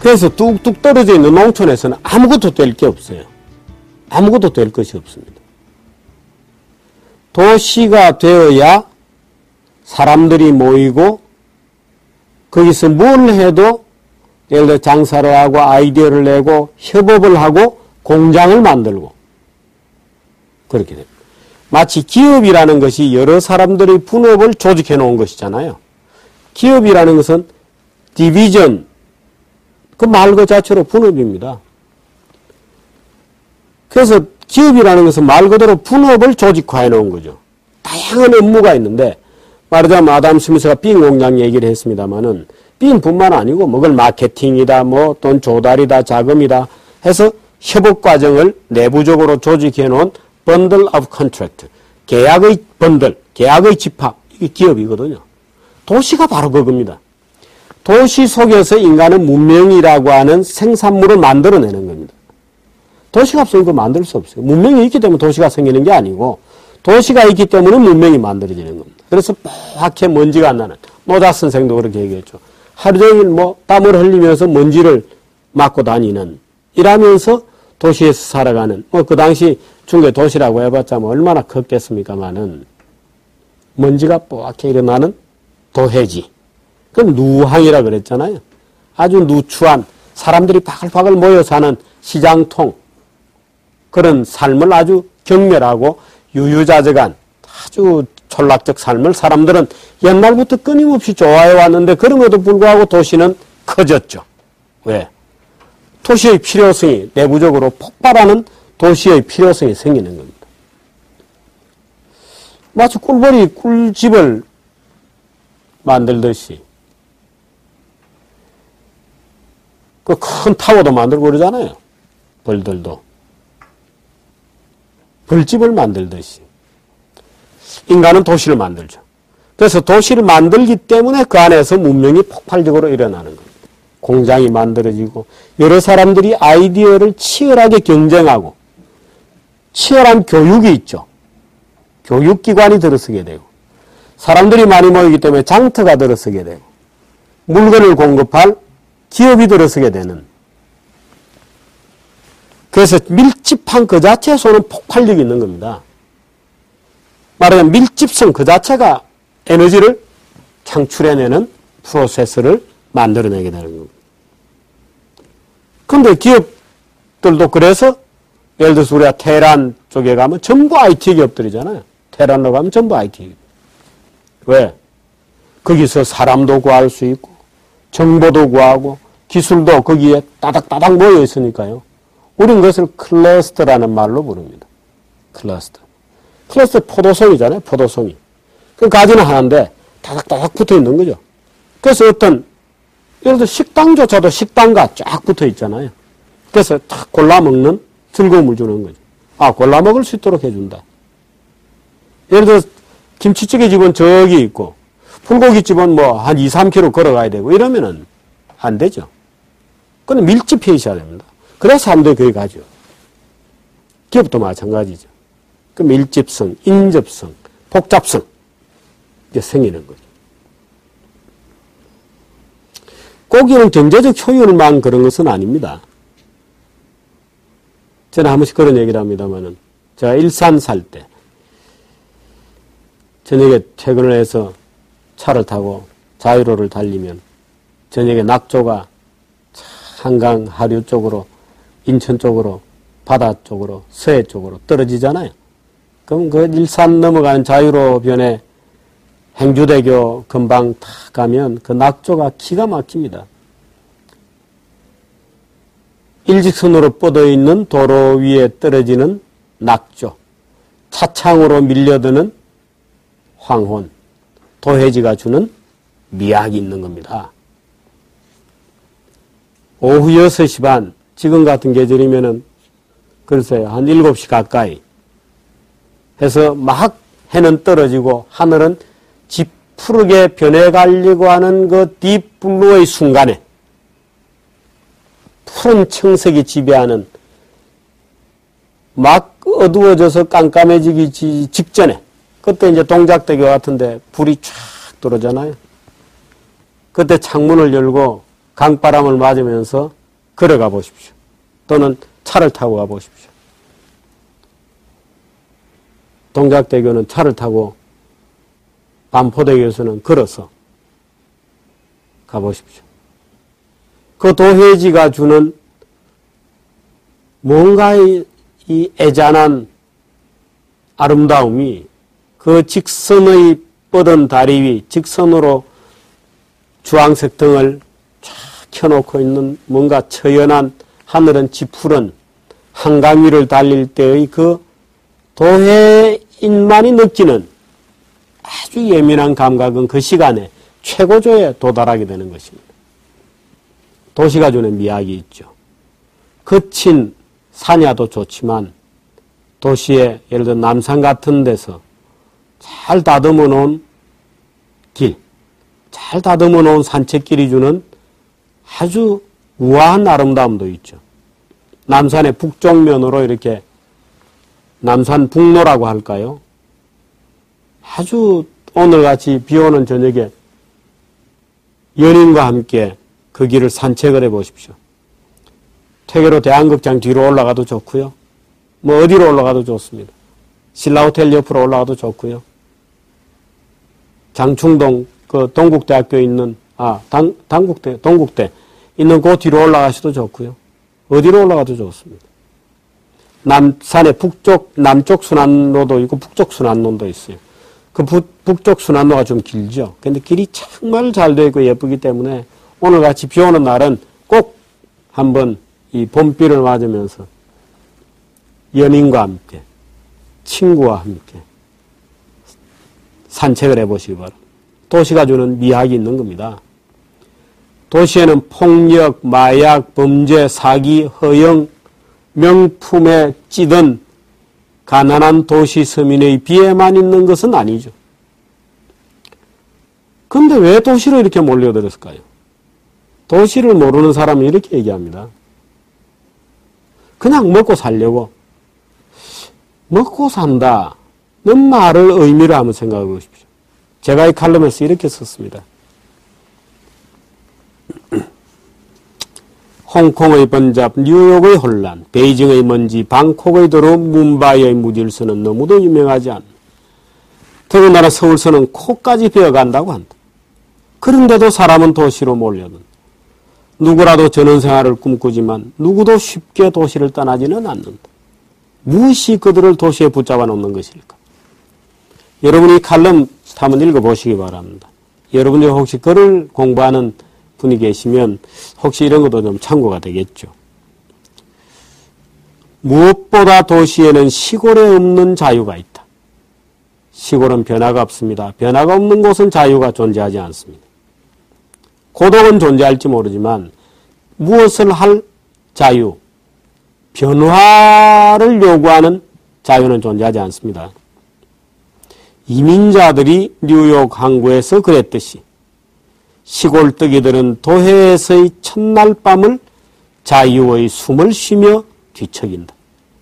그래서 뚝뚝 떨어져 있는 농촌에서는 아무것도 될 게 없어요. 아무것도 될 것이 없습니다. 도시가 되어야 사람들이 모이고 거기서 뭘 해도 예를 들어 장사를 하고 아이디어를 내고 협업을 하고 공장을 만들고 그렇게 됩니다. 마치 기업이라는 것이 여러 사람들의 분업을 조직해 놓은 것이잖아요. 기업이라는 것은 디비전, 그 말 그 자체로 분업입니다. 그래서 기업이라는 것은 말 그대로 분업을 조직화해 놓은 거죠. 다양한 업무가 있는데 말하자면 아담 스미스가 빙 공장 얘기를 했습니다마는 빙뿐만 아니고 그걸 마케팅이다 뭐 돈 조달이다 자금이다 해서 협업 과정을 내부적으로 조직해 놓은 bundle of contract, 계약의 번들, 계약의 집합, 이게 기업이거든요. 도시가 바로 그겁니다. 도시 속에서 인간은 문명이라고 하는 생산물을 만들어내는 겁니다. 도시가 없으면 그거 만들 수 없어요. 문명이 있기 때문에 도시가 생기는 게 아니고 도시가 있기 때문에 문명이 만들어지는 겁니다. 그래서 뽀얗게 먼지가 안 나는, 노자 선생도 그렇게 얘기했죠. 하루 종일 땀을 흘리면서 먼지를 맡고 다니는, 이라면서 도시에서 살아가는, 그 당시 중국의 도시라고 해봤자 얼마나 컸겠습니까마는, 먼지가 뽀얗게 일어나는 도해지. 그건 누항이라 그랬잖아요. 아주 누추한, 사람들이 바글바글 모여 사는 시장통, 그런 삶을 아주 경멸하고 유유자적한 아주 촌락적 삶을 사람들은 옛날부터 끊임없이 좋아해 왔는데 그럼에도 불구하고 도시는 커졌죠. 왜? 도시의 필요성이 내부적으로 폭발하는 도시의 필요성이 생기는 겁니다. 마치 꿀벌이 꿀집을 만들듯이 그 큰 타워도 만들고 그러잖아요. 벌들도. 벌집을 만들듯이 인간은 도시를 만들죠. 그래서 도시를 만들기 때문에 그 안에서 문명이 폭발적으로 일어나는 겁니다. 공장이 만들어지고 여러 사람들이 아이디어를 치열하게 경쟁하고 치열한 교육이 있죠. 교육기관이 들어서게 되고 사람들이 많이 모이기 때문에 장터가 들어서게 되고 물건을 공급할 기업이 들어서게 되는, 그래서 밀집한 그 자체에서는 폭발력이 있는 겁니다. 말하자면 밀집성 그 자체가 에너지를 창출해내는 프로세스를 만들어내게 되는 겁니다. 그런데 기업들도 그래서 예를 들어서 우리가 테란 쪽에 가면 전부 IT 기업들이잖아요. 테란로 가면 전부 IT 기업. 왜? 거기서 사람도 구할 수 있고 정보도 구하고 기술도 거기에 따닥따닥 모여 있으니까요. 우리는 그것을 클러스터라는 말로 부릅니다. 클러스터. 클러스터 포도송이잖아요. 포도송이. 그 가지는 하나인데 다닥다닥 붙어 있는 거죠. 그래서 어떤 예를 들어 식당조차도 식당과 쫙 붙어 있잖아요. 그래서 탁 골라 먹는 즐거움을 주는 거죠. 아, 골라 먹을 수 있도록 해준다. 예를 들어 김치찌개 집은 저기 있고 불고기 집은 한 2, 3km 걸어가야 되고 이러면은 안 되죠. 그건 밀집해 있어야 됩니다. 그래서 사람들이 거기 가죠. 기업도 마찬가지죠. 그 밀집성, 인접성, 복잡성 이제 생기는 거죠. 고기는 경제적 효율만 그런 것은 아닙니다. 저는 한 번씩 그런 얘기를 합니다만은 제가 일산 살 때 저녁에 퇴근을 해서 차를 타고 자유로를 달리면 저녁에 낙조가 한강 하류 쪽으로 인천 쪽으로 바다 쪽으로 서해 쪽으로 떨어지잖아요. 그럼 그 일산 넘어가는 자유로 변에 행주대교 금방 탁 가면 그 낙조가 기가 막힙니다. 일직선으로 뻗어 있는 도로 위에 떨어지는 낙조, 차창으로 밀려드는 황혼, 도해지가 주는 미학이 있는 겁니다. 오후 6시 반, 지금 같은 계절이면은 글쎄요, 한 7시 가까이 해서 막 해는 떨어지고 하늘은 짙푸르게 변해가려고 하는 그 딥블루의 순간에 푸른 청색이 지배하는 막 어두워져서 깜깜해지기 직전에 그때 이제 동작대교 같은데 불이 쫙 들어오잖아요. 그때 창문을 열고 강바람을 맞으면서 걸어가 보십시오. 또는 차를 타고 가 보십시오. 동작대교는 차를 타고 반포대교에서는 걸어서 가보십시오. 그 도회지가 주는 뭔가 이 애잔한 아름다움이 그 직선의 뻗은 다리 위 직선으로 주황색 등을 쫙 켜놓고 있는 뭔가 처연한 하늘은 짙푸른 한강 위를 달릴 때의 그 도회인만이 느끼는 아주 예민한 감각은 그 시간에 최고조에 도달하게 되는 것입니다. 도시가 주는 미학이 있죠. 거친 산야도 좋지만 도시에 예를 들어 남산 같은 데서 잘 다듬어 놓은 길, 잘 다듬어 놓은 산책길이 주는 아주 우아한 아름다움도 있죠. 남산의 북쪽면으로 이렇게 남산 북로라고 할까요? 아주 오늘같이 비 오는 저녁에 연인과 함께 그 길을 산책을 해 보십시오. 퇴계로 대한극장 뒤로 올라가도 좋고요. 뭐 어디로 올라가도 좋습니다. 신라호텔 옆으로 올라가도 좋고요. 장충동 그 동국대학교 있는 동국대 있는 그 뒤로 올라가셔도 좋고요. 어디로 올라가도 좋습니다. 남산의 남쪽 순환로도 있고 북쪽 순환로도 있어요. 그 북쪽 순환로가 좀 길죠. 근데 길이 정말 잘 되어 있고 예쁘기 때문에 오늘같이 비 오는 날은 꼭 한번 이 봄비를 맞으면서 연인과 함께, 친구와 함께 산책을 해보시기 바랍니다. 도시가 주는 미학이 있는 겁니다. 도시에는 폭력, 마약, 범죄, 사기, 허영, 명품에 찌든 가난한 도시 서민의 비애만 있는 것은 아니죠. 그런데 왜 도시로 이렇게 몰려들었을까요? 도시를 모르는 사람은 이렇게 얘기합니다. 그냥 먹고 살려고. 먹고 산다는 말을 의미를 한번 생각해 보십시오. 제가 이 칼럼에서 이렇게 썼습니다. 홍콩의 번잡, 뉴욕의 혼란, 베이징의 먼지, 방콕의 더러움, 뭄바이의 무질서는 너무도 유명하지 않나. 더군다나 서울서는 코까지 베어간다고 한다. 그런데도 사람은 도시로 몰려든다. 누구라도 전원생활을 꿈꾸지만 누구도 쉽게 도시를 떠나지는 않는다. 무엇이 그들을 도시에 붙잡아 놓는 것일까? 여러분이 칼럼 한번 읽어보시기 바랍니다. 여러분이 혹시 글을 공부하는 분이 계시면 혹시 이런 것도 좀 참고가 되겠죠. 무엇보다 도시에는 시골에 없는 자유가 있다. 시골은 변화가 없습니다. 변화가 없는 곳은 자유가 존재하지 않습니다. 고독은 존재할지 모르지만 무엇을 할 자유, 변화를 요구하는 자유는 존재하지 않습니다. 이민자들이 뉴욕 항구에서 그랬듯이 시골 뜨기들은 도회에서의 첫날 밤을 자유의 숨을 쉬며 뒤척인다.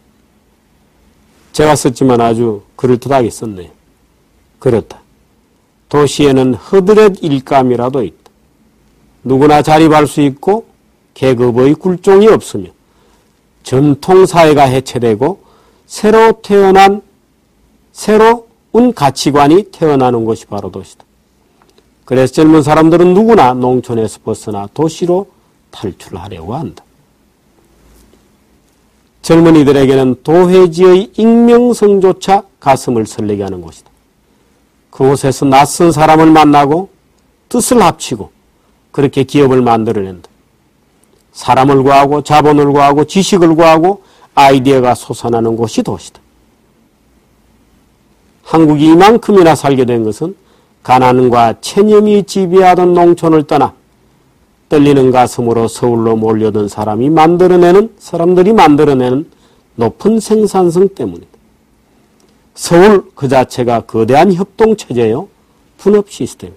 제가 썼지만 아주 그럴듯하게 썼네요. 그렇다. 도시에는 허드렛 일감이라도 있다. 누구나 자립할 수 있고 계급의 굴종이 없으며 전통사회가 해체되고 새로운 가치관이 태어나는 것이 바로 도시다. 그래서 젊은 사람들은 누구나 농촌에서 벗어나 도시로 탈출하려고 한다. 젊은이들에게는 도회지의 익명성조차 가슴을 설레게 하는 곳이다. 그곳에서 낯선 사람을 만나고 뜻을 합치고 그렇게 기업을 만들어낸다. 사람을 구하고 자본을 구하고 지식을 구하고 아이디어가 솟아나는 곳이 도시다. 한국이 이만큼이나 살게 된 것은 가난과 체념이 지배하던 농촌을 떠나 떨리는 가슴으로 서울로 몰려든 사람들이 만들어내는 높은 생산성 때문이다. 서울 그 자체가 거대한 협동체제요, 분업 시스템.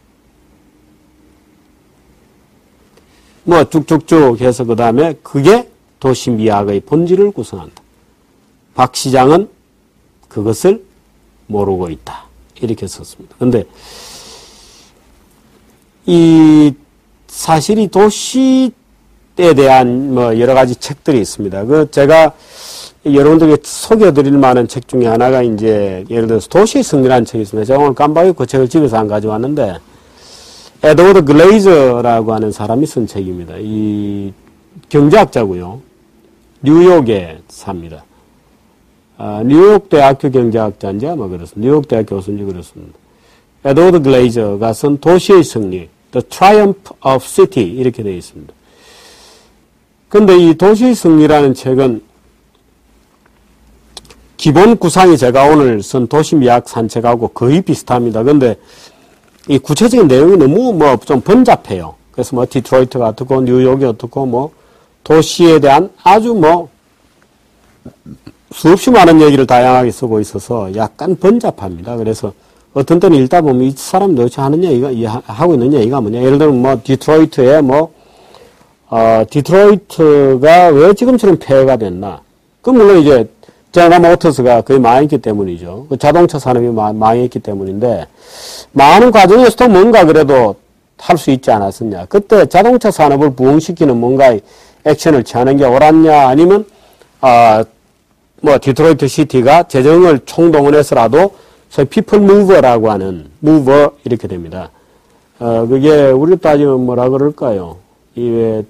뭐 쭉쭉쭉 해서 그 다음에 그게 도시 미학의 본질을 구성한다. 박 시장은 그것을 모르고 있다. 이렇게 썼습니다. 그런데 이 사실 이 도시에 대한 뭐 여러 가지 책들이 있습니다. 제가 여러분들에게 소개해드릴 만한 책 중에 하나가 이제 예를 들어서 도시의 승리라는 책이 있습니다. 제가 오늘 깜빡이 그 책을 집에서 안 가져왔는데 에드워드 글레이저라고 하는 사람이 쓴 책입니다. 이 경제학자고요. 뉴욕에 삽니다. 뉴욕 대학교 경제학자인지 아마 그렇습니다. 뉴욕 대학 교수인지 그렇습니다. 에드워드 글레이저가 쓴 도시의 승리, The Triumph of City 이렇게 되어 있습니다. 근데 이 도시의 승리라는 책은 기본 구상이 제가 오늘 쓴 도시미학 산책하고 거의 비슷합니다. 근데 이 구체적인 내용이 너무 뭐 좀 번잡해요. 그래서 뭐 디트로이트가 어떻고 뉴욕이 어떻고 뭐 도시에 대한 아주 뭐 수없이 많은 얘기를 다양하게 쓰고 있어서 약간 번잡합니다. 그래서 어떤 때는 읽다 보면 이 사람 도대체 하는 얘기가, 하고 있는 얘기가 뭐냐. 예를 들면 뭐 디트로이트에 디트로이트가 왜 지금처럼 폐해가 됐나. 그 물론 이제 제너럴 모터스가 거의 망했기 때문이죠. 그 자동차 산업이 망했기 때문인데 많은 과정에서도 뭔가 그래도 할 수 있지 않았었냐. 그때 자동차 산업을 부흥시키는 뭔가의 액션을 취하는 게 옳았냐 아니면 뭐 디트로이트 시티가 재정을 총동원해서라도 소위 people mover라고 하는 mover 이렇게 됩니다. 그게 우리로 따지면 뭐라 그럴까요? 이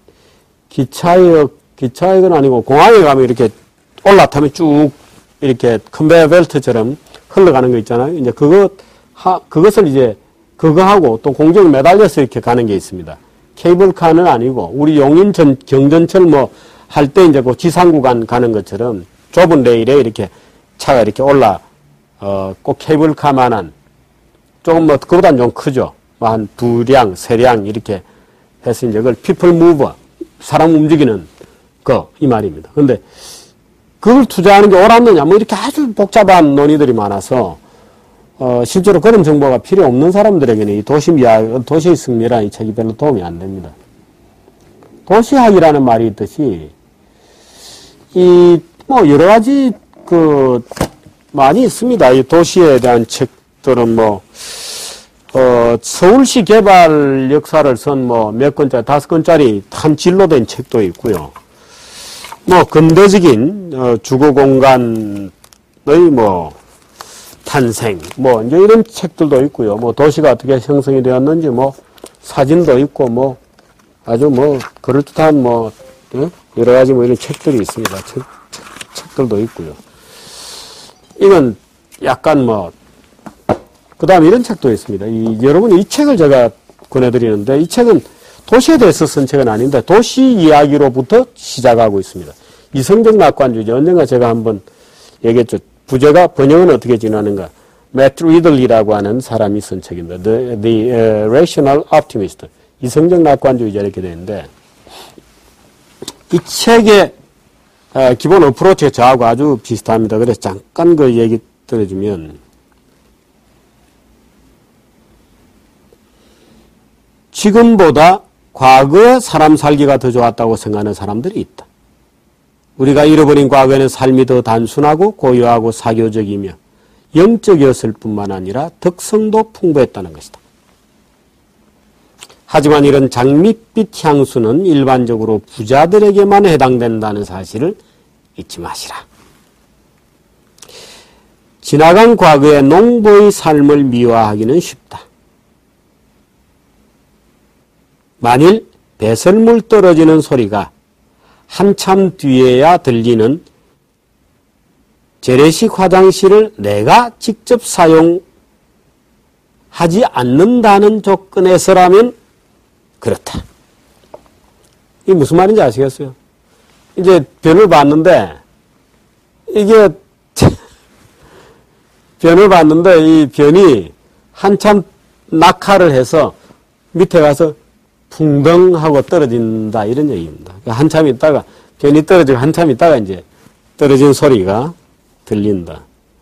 기차역은 아니고 공항에 가면 이렇게 올라타면 쭉 이렇게 컨베이어 벨트처럼 흘러가는 거 있잖아요. 이제 그것을 이제 그거하고 또 공중에 매달려서 이렇게 가는 게 있습니다. 케이블카는 아니고 우리 경전철 뭐 할 때 이제 그 지상구간 가는 것처럼 좁은 레일에 이렇게 차가 이렇게 꼭 케이블카만한 조금 뭐 그보다는 좀 크죠. 뭐 한 2량, 3량 이렇게 해서 이제 그걸 people mover 사람 움직이는 이 말입니다. 근데 그걸 투자하는 게 옳았느냐, 뭐 이렇게 아주 복잡한 논의들이 많아서, 실제로 그런 정보가 필요 없는 사람들에게는 이 도시의 승리라는 이 책이 별로 도움이 안 됩니다. 도시학이라는 말이 있듯이, 뭐 여러 가지 많이 있습니다. 이 도시에 대한 책들은 서울시 개발 역사를 쓴 몇 권짜리, 5권짜리 한 진로 된 책도 있고요. 근대적인, 주거 공간의 탄생, 이제 이런 책들도 있고요. 도시가 어떻게 형성이 되었는지, 사진도 있고, 아주 그럴듯한, 여러 가지 이런 책들이 있습니다. 책들도 있고요. 이건 약간 그 다음에 이런 책도 있습니다. 여러분, 이 책을 제가 권해드리는데, 이 책은 도시에 대해서 쓴 책은 아닌데 도시 이야기로부터 시작하고 있습니다. 이성적 낙관주의. 언젠가 제가 한번 얘기했죠. 부제가 번역은 어떻게 지나는가. 매트 리들리라고 하는 사람이 쓴 책입니다. The Rational Optimist. 이성적 낙관주의자 이렇게 되는데 이 책의 기본 어프로치가 저하고 아주 비슷합니다. 그래서 잠깐 그 얘기 들어주면 지금보다 과거에 사람 살기가 더 좋았다고 생각하는 사람들이 있다. 우리가 잃어버린 과거에는 삶이 더 단순하고 고요하고 사교적이며 영적이었을 뿐만 아니라 덕성도 풍부했다는 것이다. 하지만 이런 장밋빛 향수는 일반적으로 부자들에게만 해당된다는 사실을 잊지 마시라. 지나간 과거의 농부의 삶을 미화하기는 쉽다. 만일 배설물 떨어지는 소리가 한참 뒤에야 들리는 재래식 화장실을 내가 직접 사용하지 않는다는 조건에서라면 그렇다. 이게 무슨 말인지 아시겠어요? 이제 변을 봤는데 이게 변을 봤는데 이 변이 한참 낙하를 해서 밑에 가서 풍덩하고 떨어진다 이런 얘기입니다. 한참 있다가 변이 떨어지고 한참 있다가 이제 떨어진 소리가 들린다.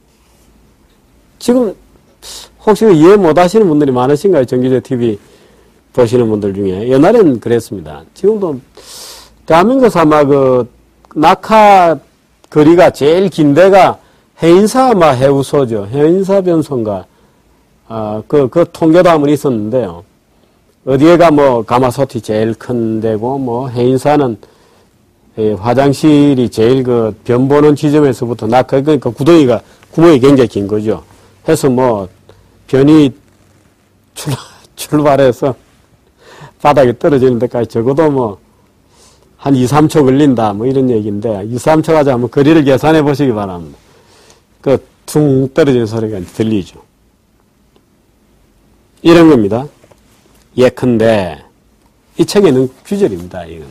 지금 혹시 이해 못하시는 분들이 많으신가요? 정기재 TV 보시는 분들 중에. 옛날엔 그랬습니다. 지금도 대한민국에서 아마 낙하 거리가 제일 긴 데가 해인사 해우소죠. 해인사 변소인가. 그 통계도 한번 있었는데요. 어디에가 뭐 가마솥이 제일 큰 데고 뭐 해인사는 화장실이 제일 그 변 보는 지점에서부터 그러니까 구멍이 굉장히 긴 거죠. 해서 뭐 변이 출발해서 바닥에 떨어지는 데까지 적어도 뭐 한 2, 3초 걸린다 뭐 이런 얘기인데 2, 3초 가자 한번 거리를 계산해 보시기 바랍니다. 그 퉁 떨어지는 소리가 들리죠. 이런 겁니다. 예컨대 이 책에는 규절입니다. 이건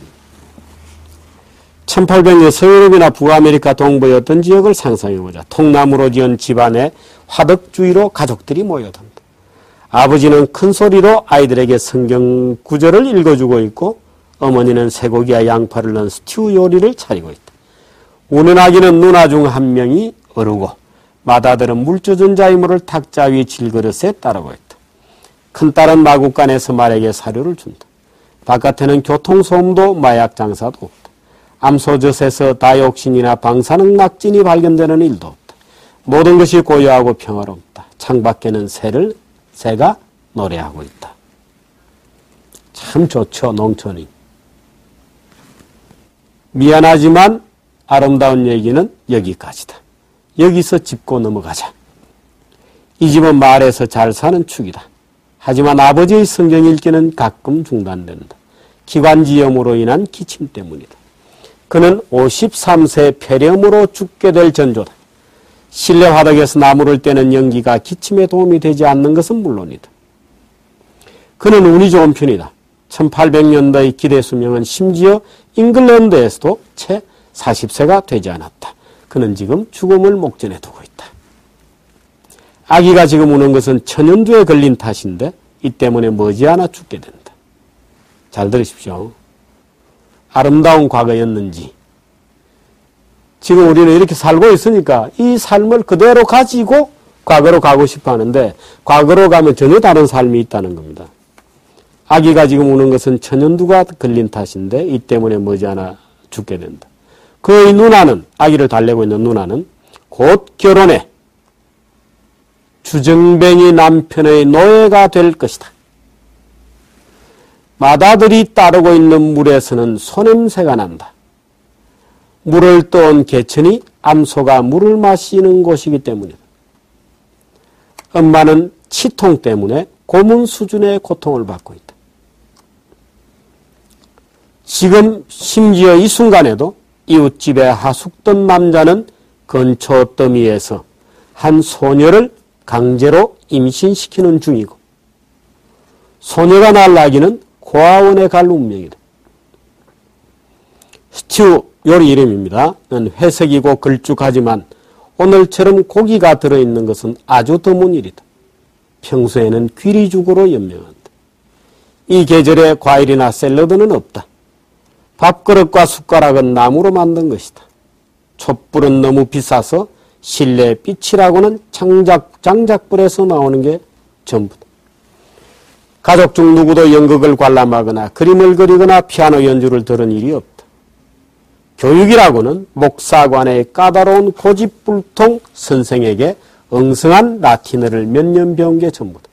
1800년 서유럽이나 북아메리카 동부의 어떤 지역을 상상해보자. 통나무로 지은 집안에 화덕주의로 가족들이 모여든다. 아버지는 큰 소리로 아이들에게 성경 구절을 읽어주고 있고 어머니는 쇠고기와 양파를 넣은 스튜 요리를 차리고 있다. 우는 아기는 누나 중 한 명이 어르고 맏아들은 물젖은 자이모를 탁자 위 질그릇에 따르고 있다. 큰딸은 마구간에서 말에게 사료를 준다. 바깥에는 교통소음도 마약 장사도 없다. 암소젖에서 다이옥신이나 방사능 낙진이 발견되는 일도 없다. 모든 것이 고요하고 평화롭다. 창밖에는 새가 노래하고 있다. 참 좋죠, 농촌이. 미안하지만 아름다운 얘기는 여기까지다. 여기서 짚고 넘어가자. 이 집은 마을에서 잘 사는 축이다. 하지만 아버지의 성경 읽기는 가끔 중단된다. 기관지염으로 인한 기침 때문이다. 그는 53세 폐렴으로 죽게 될 전조다. 실내 화덕에서 나무를 떼는 연기가 기침에 도움이 되지 않는 것은 물론이다. 그는 운이 좋은 편이다. 1800년대의 기대 수명은 심지어 잉글랜드에서도 채 40세가 되지 않았다. 그는 지금 죽음을 목전에 두고 있다. 아기가 지금 우는 것은 천연두에 걸린 탓인데 이 때문에 머지않아 죽게 된다. 잘 들으십시오. 아름다운 과거였는지 지금 우리는 이렇게 살고 있으니까 이 삶을 그대로 가지고 과거로 가고 싶어 하는데 과거로 가면 전혀 다른 삶이 있다는 겁니다. 아기가 지금 우는 것은 천연두가 걸린 탓인데 이 때문에 머지않아 죽게 된다. 그의 누나는, 아기를 달래고 있는 누나는 곧 결혼해 주정뱅이 남편의 노예가 될 것이다. 맏아들이 따르고 있는 물에서는 소냄새가 난다. 물을 떠온 개천이 암소가 물을 마시는 곳이기 때문이다. 엄마는 치통 때문에 고문 수준의 고통을 받고 있다. 지금 심지어 이 순간에도 이웃집에 하숙던 남자는 근처 더미에서 한 소녀를 강제로 임신시키는 중이고 소녀가 낳을 아기는 고아원에 갈 운명이다. 스튜 요리 이름입니다. 회색이고 걸쭉하지만 오늘처럼 고기가 들어있는 것은 아주 드문 일이다. 평소에는 귀리죽으로 연명한다. 이 계절에 과일이나 샐러드는 없다. 밥그릇과 숟가락은 나무로 만든 것이다. 촛불은 너무 비싸서 실내 빛이라고는 장작불에서 나오는 게 전부다. 가족 중 누구도 연극을 관람하거나 그림을 그리거나 피아노 연주를 들은 일이 없다. 교육이라고는 목사관의 까다로운 고집불통 선생에게 엉성한 라틴어를 몇 년 배운 게 전부다.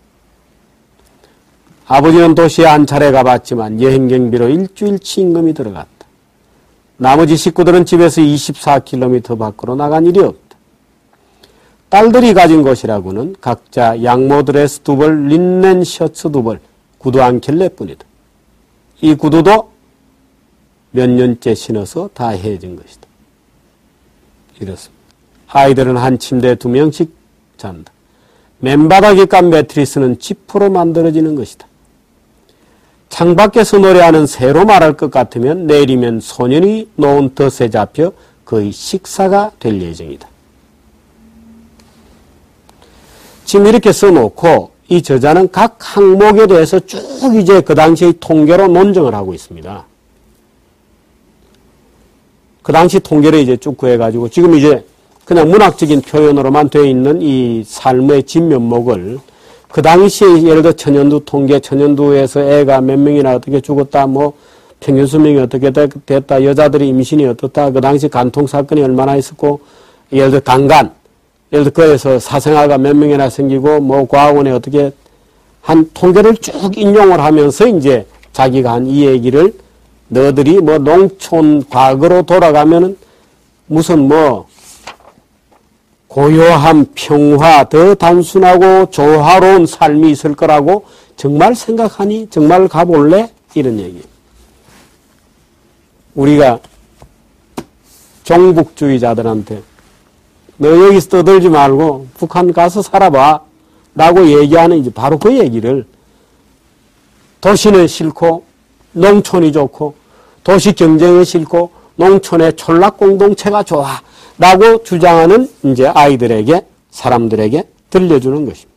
아버지는 도시에 한 차례 가봤지만 여행 경비로 일주일치 임금이 들어갔다. 나머지 식구들은 집에서 24km 밖으로 나간 일이 없다. 딸들이 가진 것이라고는 각자 양모 드레스 2벌, 린넨 셔츠 2벌, 구두 한 켤레뿐이다. 이 구두도 몇 년째 신어서 다 헤어진 것이다. 이렇습니다. 아이들은 한 침대에 2명씩 잔다. 맨바닥에 깐 매트리스는 지프로 만들어지는 것이다. 창밖에서 노래하는 새로 말할 것 같으면 내일이면 소년이 놓은 덫에 잡혀 거의 식사가 될 예정이다. 지금 이렇게 써놓고 이 저자는 각 항목에 대해서 쭉 이제 그 당시의 통계로 논증을 하고 있습니다. 그 당시 통계를 이제 쭉 구해가지고 지금 이제 그냥 문학적인 표현으로만 되어 있는 이 삶의 진면목을 그 당시에 예를 들어 천연두 통계, 천연두에서 애가 몇 명이나 어떻게 죽었다, 뭐 평균 수명이 어떻게 됐다, 여자들이 임신이 어떻다, 그 당시 간통 사건이 얼마나 있었고, 예를 들어 강간, 예를 들어 그에서 사생아가 몇 명이나 생기고, 뭐 과학원에 어떻게 한 통계를 쭉 인용을 하면서 이제 자기가 한 이 얘기를 너희들이 뭐 농촌 과거로 돌아가면은 무슨 뭐 고요함, 평화, 더 단순하고 조화로운 삶이 있을 거라고 정말 생각하니? 정말 가볼래? 이런 얘기. 우리가 종북주의자들한테 너 여기서 떠들지 말고 북한 가서 살아봐 라고 얘기하는 이제 바로 그 얘기를 도시는 싫고 농촌이 좋고 도시 경쟁이 싫고 농촌의 촌락 공동체가 좋아 라고 주장하는 이제 아이들에게 사람들에게 들려주는 것입니다.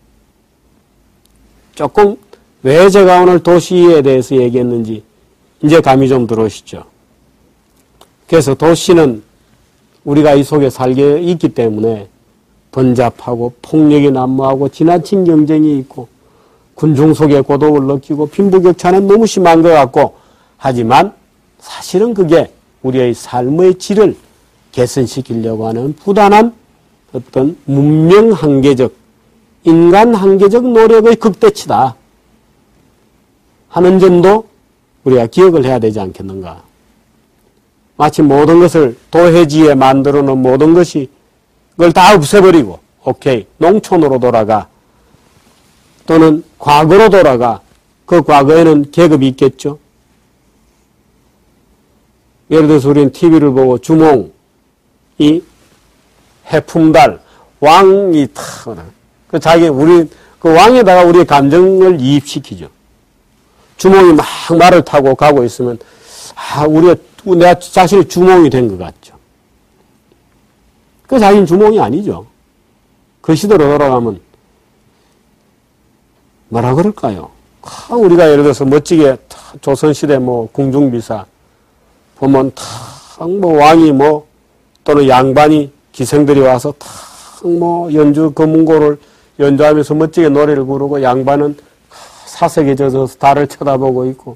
조금 왜 제가 오늘 도시에 대해서 얘기했는지 이제 감이 좀 들어오시죠. 그래서 도시는 우리가 이 속에 살게 있기 때문에 번잡하고 폭력이 난무하고 지나친 경쟁이 있고 군중 속에 고독을 느끼고 빈부격차는 너무 심한 것 같고 하지만 사실은 그게 우리의 삶의 질을 개선시키려고 하는 부단한 어떤 문명 한계적, 인간 한계적 노력의 극대치다 하는 점도 우리가 기억을 해야 되지 않겠는가. 마치 모든 것을 도해지에 만들어 놓은 모든 것이 그걸 다 없애버리고 오케이 농촌으로 돌아가 또는 과거로 돌아가. 그 과거에는 계급이 있겠죠. 예를 들어서 우리는 TV를 보고 주몽 이 해품달 왕이 그 자기 우리 그 왕에다가 우리의 감정을 이입시키죠. 주몽이 막 말을 타고 가고 있으면 내가 자신이 주몽이 된 것 같죠. 그 자기는 주몽이 아니죠. 그 시대로 돌아가면 뭐라 그럴까요? 우리가 예를 들어서 멋지게 조선시대 뭐 궁중비사 보면 뭐 왕이 뭐 또는 양반이 기생들이 와서 뭐 연주 금운고를 연주하면서 멋지게 노래를 부르고 양반은 사색에 젖어서 달을 쳐다보고 있고.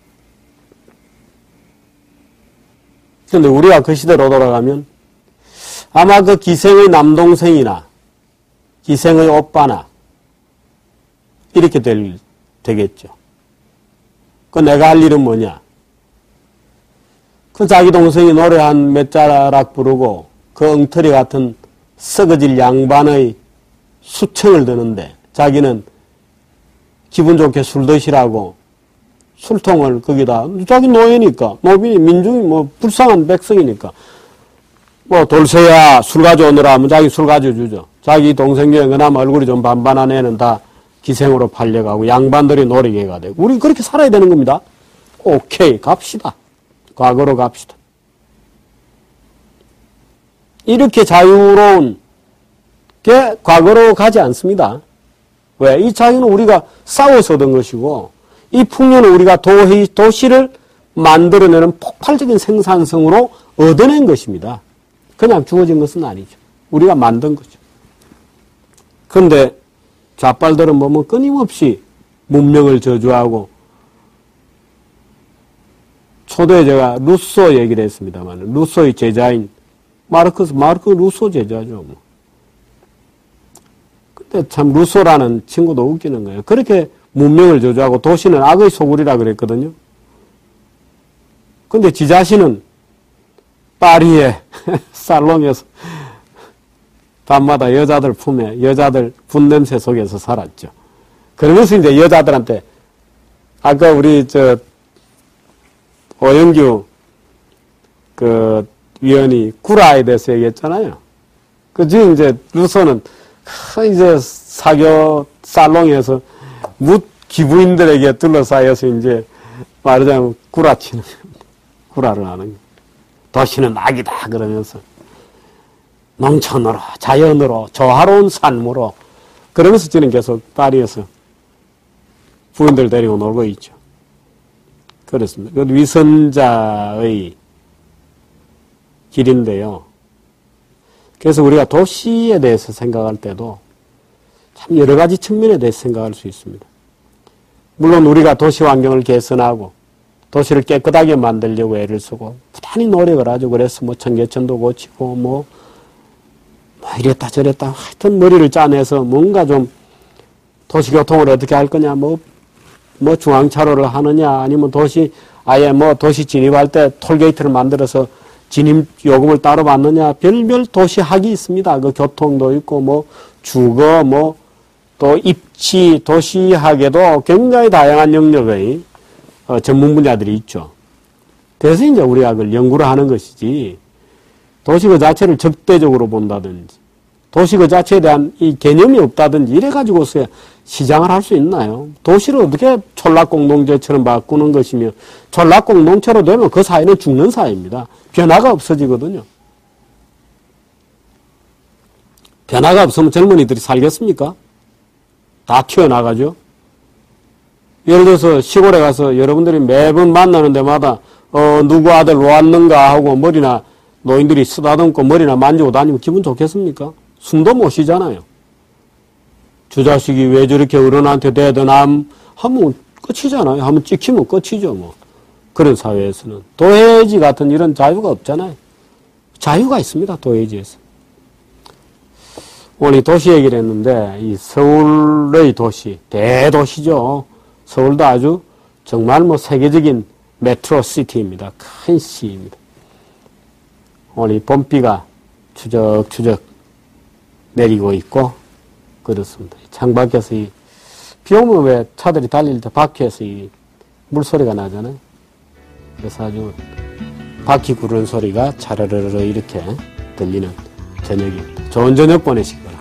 그런데 우리가 그 시대로 돌아가면 아마 그 기생의 남동생이나 기생의 오빠나 이렇게 되겠죠. 그 내가 할 일은 뭐냐? 그 자기 동생이 노래 한 몇 자락 부르고 그 엉터리 같은 썩어질 양반의 수청을 드는데 자기는 기분 좋게 술 드시라고 술통을 거기다 자기 노예니까 노빈이 민중이 뭐 불쌍한 백성이니까 뭐 돌쇠야 술 가져오느라 하면 자기 술 가져주죠. 자기 동생 중에 그나마 얼굴이 좀 반반한 애는 다 기생으로 팔려가고 양반들이 놀이개가 되고 우리 그렇게 살아야 되는 겁니다. 오케이 갑시다. 과거로 갑시다. 이렇게 자유로운 게 과거로 가지 않습니다. 왜? 이 자유는 우리가 싸워서 얻은 것이고 이 풍요는 우리가 도시를 만들어내는 폭발적인 생산성으로 얻어낸 것입니다. 그냥 주어진 것은 아니죠. 우리가 만든 거죠. 그런데 좌빨들은 보면 끊임없이 문명을 저주하고 초대에 제가 루소 얘기를 했습니다만 루소의 제자인 마르크 루소 제자죠. 근데 참 루소라는 친구도 웃기는 거예요. 그렇게 문명을 저주하고 도시는 악의 소굴이라 그랬거든요. 근데 지 자신은 파리의 살롱에서 밤마다 여자들 품에 여자들 분냄새 속에서 살았죠. 그러면서 이제 여자들한테 아까 우리 오영규 그 위원이 구라에 대해서 얘기했잖아요. 그 지금 이제 루소는 이제 사교 살롱에서 기부인들에게 둘러싸여서 이제 말하자면 구라치는 구라를 하는 거예요. 도시는 악이다 그러면서 농촌으로 자연으로 조화로운 삶으로 그러면서 저는 계속 파리에서 부인들 데리고 놀고 있죠. 그렇습니다. 그 위선자의 길인데요. 그래서 우리가 도시에 대해서 생각할 때도 참 여러 가지 측면에 대해서 생각할 수 있습니다. 물론 우리가 도시 환경을 개선하고 도시를 깨끗하게 만들려고 애를 쓰고 부단히 노력을 하죠. 그래서 뭐 청계천도 고치고 뭐 이랬다 저랬다 하여튼 머리를 짜내서 뭔가 좀 도시교통을 어떻게 할 거냐, 뭐 중앙차로를 하느냐, 아니면 아예 도시 진입할 때 톨게이트를 만들어서 진입 요금을 따로 받느냐, 별별 도시학이 있습니다. 그 교통도 있고, 주거, 또 입지, 도시학에도 굉장히 다양한 영역의 전문 분야들이 있죠. 그래서 이제 우리가 그걸 연구를 하는 것이지, 도시 그 자체를 적대적으로 본다든지, 도시 그 자체에 대한 이 개념이 없다든지, 이래가지고서 시장을 할 수 있나요? 도시를 어떻게 촌락공동체처럼 바꾸는 것이며, 촌락공동체로 되면 그 사회는 죽는 사회입니다. 변화가 없어지거든요. 변화가 없으면 젊은이들이 살겠습니까? 다 튀어나가죠. 예를 들어서 시골에 가서 여러분들이 매번 만나는 데마다 누구 아들 왔는가 하고 노인들이 쓰다듬고 머리나 만지고 다니면 기분 좋겠습니까? 숨도 못 쉬잖아요. 저 자식이 왜 저렇게 어른한테 대드남 하면 끝이잖아요. 한번 찍히면 끝이죠. 그런 사회에서는. 도해지 같은 이런 자유가 없잖아요. 자유가 있습니다. 도해지에서. 오늘 이 도시 얘기를 했는데, 이 서울의 도시, 대도시죠. 서울도 아주 정말 세계적인 메트로시티입니다. 큰 시입니다. 오늘 이 봄비가 추적추적 내리고 있고, 그렇습니다. 창밖에서 비 오면 왜 차들이 달릴 때 바퀴에서 이 물소리가 나잖아요. 그래서 아주 바퀴 구르는 소리가 차르르르 이렇게 들리는 저녁입니다. 좋은 저녁 보내시기 바랍니다.